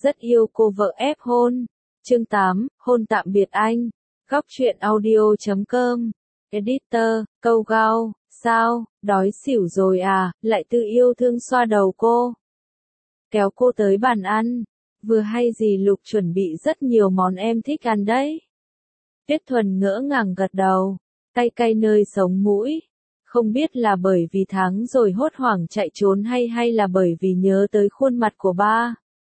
rất yêu cô vợ ép hôn. Chương 8, hôn tạm biệt anh. Góc truyện audio.com. Editor, câu gao, sao, đói xỉu rồi à, Lại Tư yêu thương xoa đầu cô. Kéo cô tới bàn ăn. Vừa hay dì Lục chuẩn bị rất nhiều món em thích ăn đấy. Tuyết Thuần ngỡ ngàng gật đầu, cay cay nơi sống mũi. Không biết là bởi vì tháng rồi hốt hoảng chạy trốn hay là bởi vì nhớ tới khuôn mặt của ba.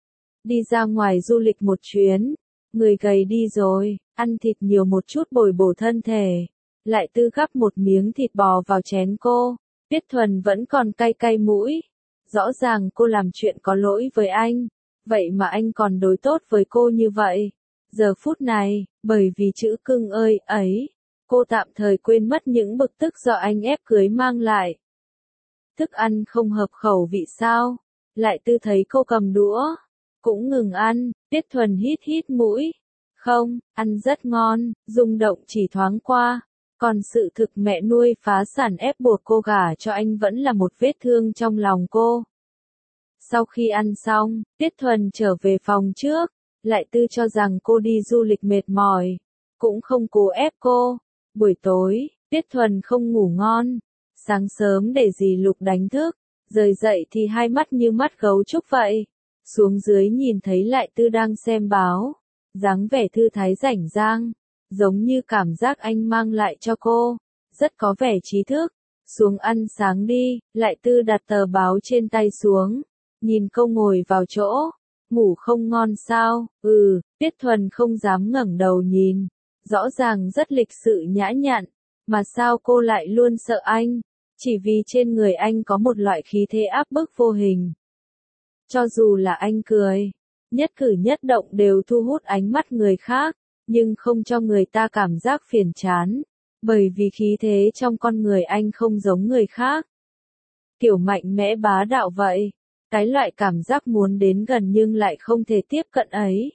Đi ra ngoài du lịch một chuyến, người gầy đi rồi, ăn thịt nhiều một chút bồi bổ thân thể. Lại Tư gắp một miếng thịt bò vào chén cô, Tuyết Thuần vẫn còn cay cay mũi. Rõ ràng cô làm chuyện có lỗi với anh, vậy mà anh còn đối tốt với cô như vậy. Giờ phút này, bởi vì chữ cưng ơi ấy, cô tạm thời quên mất những bực tức do anh ép cưới mang lại. Thức ăn không hợp khẩu vị sao? Lại Tư thấy cô cầm đũa, cũng ngừng ăn. Tuyết Thuần hít hít mũi. Không, ăn rất ngon, rung động chỉ thoáng qua. Còn sự thực mẹ nuôi phá sản ép buộc cô gả cho anh vẫn là một vết thương trong lòng cô. Sau khi ăn xong, Tuyết Thuần trở về phòng trước. Lại Tư cho rằng cô đi du lịch mệt mỏi, cũng không cố ép cô. Buổi tối, Tuyết Thuần không ngủ ngon. Sáng sớm để dì Lục đánh thức, rời dậy thì hai mắt như mắt gấu trúc vậy. Xuống dưới nhìn thấy Lại Tư đang xem báo, dáng vẻ thư thái rảnh rang, giống như cảm giác anh mang lại cho cô, rất có vẻ trí thức. Xuống ăn sáng đi, Lại Tư đặt tờ báo trên tay xuống, nhìn cô ngồi vào chỗ. Ngủ không ngon sao? Tuyết Thuần không dám ngẩng đầu nhìn. Rõ ràng rất lịch sự nhã nhặn, mà sao cô lại luôn sợ anh? Chỉ vì trên người anh có một loại khí thế áp bức vô hình. Cho dù là anh cười, nhất cử nhất động đều thu hút ánh mắt người khác, nhưng không cho người ta cảm giác phiền chán, bởi vì khí thế trong con người anh không giống người khác. Kiểu mạnh mẽ bá đạo vậy. Cái loại cảm giác muốn đến gần nhưng lại không thể tiếp cận ấy.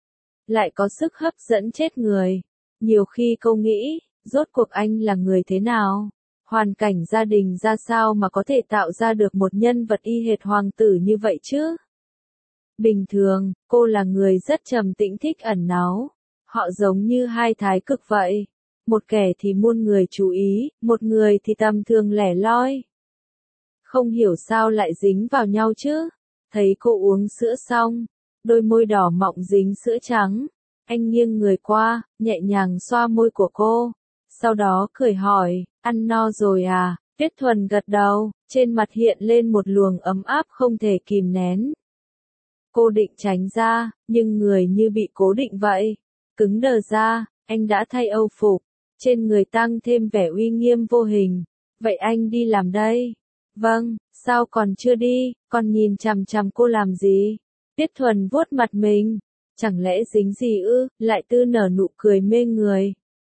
Lại có sức hấp dẫn chết người. Nhiều khi cô nghĩ, rốt cuộc anh là người thế nào? Hoàn cảnh gia đình ra sao mà có thể tạo ra được một nhân vật y hệt hoàng tử như vậy chứ? Bình thường, cô là người rất trầm tĩnh thích ẩn náu. Họ giống như hai thái cực vậy. Một kẻ thì muôn người chú ý, một người thì tầm thường lẻ loi. Không hiểu sao lại dính vào nhau chứ. Thấy cô uống sữa xong, đôi môi đỏ mọng dính sữa trắng. Anh nghiêng người qua, nhẹ nhàng xoa môi của cô. Sau đó cười hỏi, ăn no rồi à? Tuyết Thuần gật đầu, trên mặt hiện lên một luồng ấm áp không thể kìm nén. Cô định tránh ra, nhưng người như bị cố định vậy. Cứng đờ ra, anh đã thay âu phục. Trên người tăng thêm vẻ uy nghiêm vô hình. Vậy anh đi làm đây? Vâng, sao còn chưa đi, còn nhìn chằm chằm cô làm gì? Tuyết Thuần vuốt mặt mình. Chẳng lẽ dính gì ư? Lại Tư nở nụ cười mê người.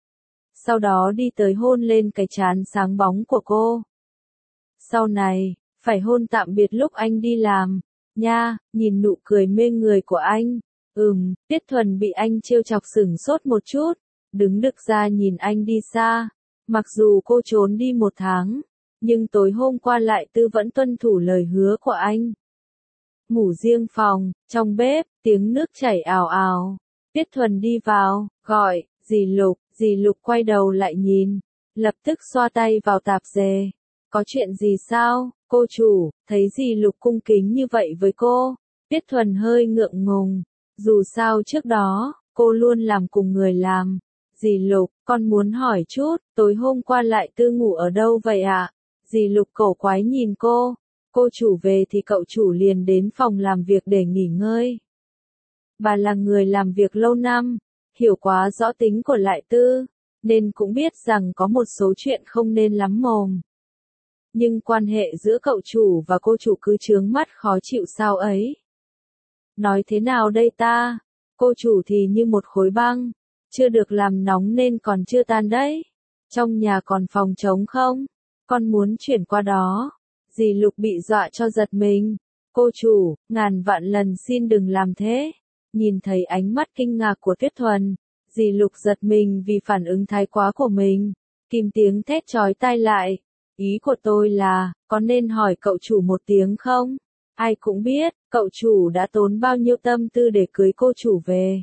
Sau đó đi tới hôn lên cái trán sáng bóng của cô. Sau này, phải hôn tạm biệt lúc anh đi làm. Nha, nhìn nụ cười mê người của anh. Tuyết Thuần bị anh trêu chọc sửng sốt một chút. Đứng đực ra nhìn anh đi xa. Mặc dù cô trốn đi 1 tháng. Nhưng tối hôm qua Lại Tư vẫn tuân thủ lời hứa của anh. Ngủ riêng phòng, trong bếp, tiếng nước chảy ào ào. Tuyết Thuần đi vào, gọi, dì Lục quay đầu lại nhìn. Lập tức xoa tay vào tạp dề. Có chuyện gì sao, cô chủ? Thấy dì Lục cung kính như vậy với cô. Tuyết Thuần hơi ngượng ngùng. Dù sao trước đó, cô luôn làm cùng người làm. Dì Lục, con muốn hỏi chút, tối hôm qua Lại Tư ngủ ở đâu vậy ạ? Dì Lục cổ quái nhìn cô. Cô chủ về thì cậu chủ liền đến phòng làm việc để nghỉ ngơi. Bà là người làm việc lâu năm, hiểu quá rõ tính của Lại Tư, nên cũng biết rằng có một số chuyện không nên lắm mồm. Nhưng quan hệ giữa cậu chủ và cô chủ cứ chướng mắt khó chịu sao ấy. Nói thế nào đây ta? Cô chủ thì như một khối băng, chưa được làm nóng nên còn chưa tan đấy. Trong nhà còn phòng trống không? Con muốn chuyển qua đó. Dì Lục bị dọa cho giật mình. Cô chủ, ngàn vạn lần xin đừng làm thế. Nhìn thấy ánh mắt kinh ngạc của Tuyết Thuần, dì Lục giật mình vì phản ứng thái quá của mình. Kìm tiếng thét chói tai lại. Ý của tôi là, có nên hỏi cậu chủ một tiếng không? Ai cũng biết, cậu chủ đã tốn bao nhiêu tâm tư để cưới cô chủ về.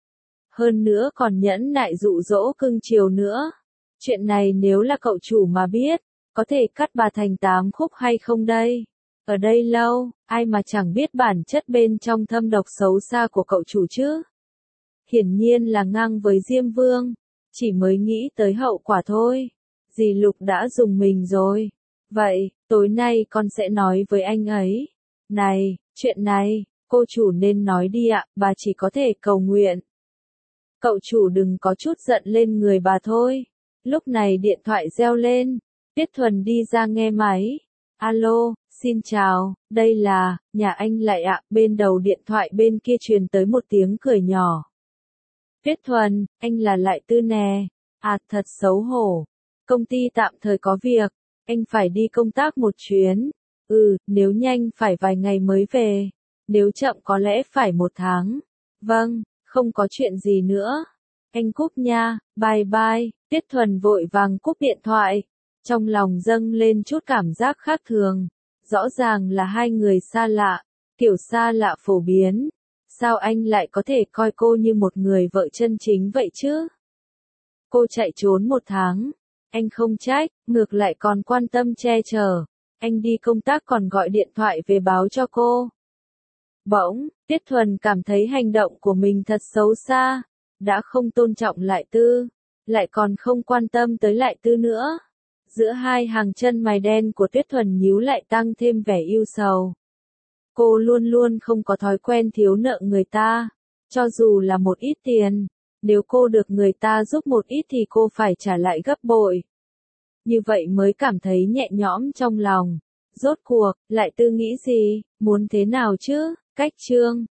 Hơn nữa còn nhẫn nại dụ dỗ cưng chiều nữa. Chuyện này nếu là cậu chủ mà biết, có thể cắt bà thành 8 khúc hay không đây? Ở đây lâu, ai mà chẳng biết bản chất bên trong thâm độc xấu xa của cậu chủ chứ? Hiển nhiên là ngang với Diêm Vương, chỉ mới nghĩ tới hậu quả thôi. Dì Lục đã dùng mình rồi. Vậy, tối nay con sẽ nói với anh ấy. Này, chuyện này, cô chủ nên nói đi ạ, bà chỉ có thể cầu nguyện. Cậu chủ đừng có chút giận lên người bà thôi. Lúc này điện thoại reo lên, Tiết Thuần đi ra nghe máy. Alo, xin chào, đây là, nhà anh lại ạ, bên đầu điện thoại bên kia truyền tới một tiếng cười nhỏ. Tiết Thuần, anh là Lại Tư nè. À thật xấu hổ. Công ty tạm thời có việc, anh phải đi công tác một chuyến. Nếu nhanh phải vài ngày mới về. Nếu chậm có lẽ phải 1 tháng. Vâng, không có chuyện gì nữa. Anh cúp nha, bye bye. Tiết Thuần vội vàng cúp điện thoại. Trong lòng dâng lên chút cảm giác khác thường. Rõ ràng là hai người xa lạ, kiểu xa lạ phổ biến. Sao anh lại có thể coi cô như một người vợ chân chính vậy chứ? Cô chạy trốn 1 tháng. Anh không trách, ngược lại còn quan tâm che chở. Anh đi công tác còn gọi điện thoại về báo cho cô. Bỗng, Tiết Thuần cảm thấy hành động của mình thật xấu xa. Đã không tôn trọng Lại Tư, lại còn không quan tâm tới Lại Tư nữa. Giữa hai hàng chân mày đen của Tiết Thuần nhíu lại tăng thêm vẻ ưu sầu. Cô luôn luôn không có thói quen thiếu nợ người ta. Cho dù là một ít tiền, nếu cô được người ta giúp một ít thì cô phải trả lại gấp bội. Như vậy mới cảm thấy nhẹ nhõm trong lòng. Rốt cuộc, Lại Tư nghĩ gì, muốn thế nào chứ? Cách chương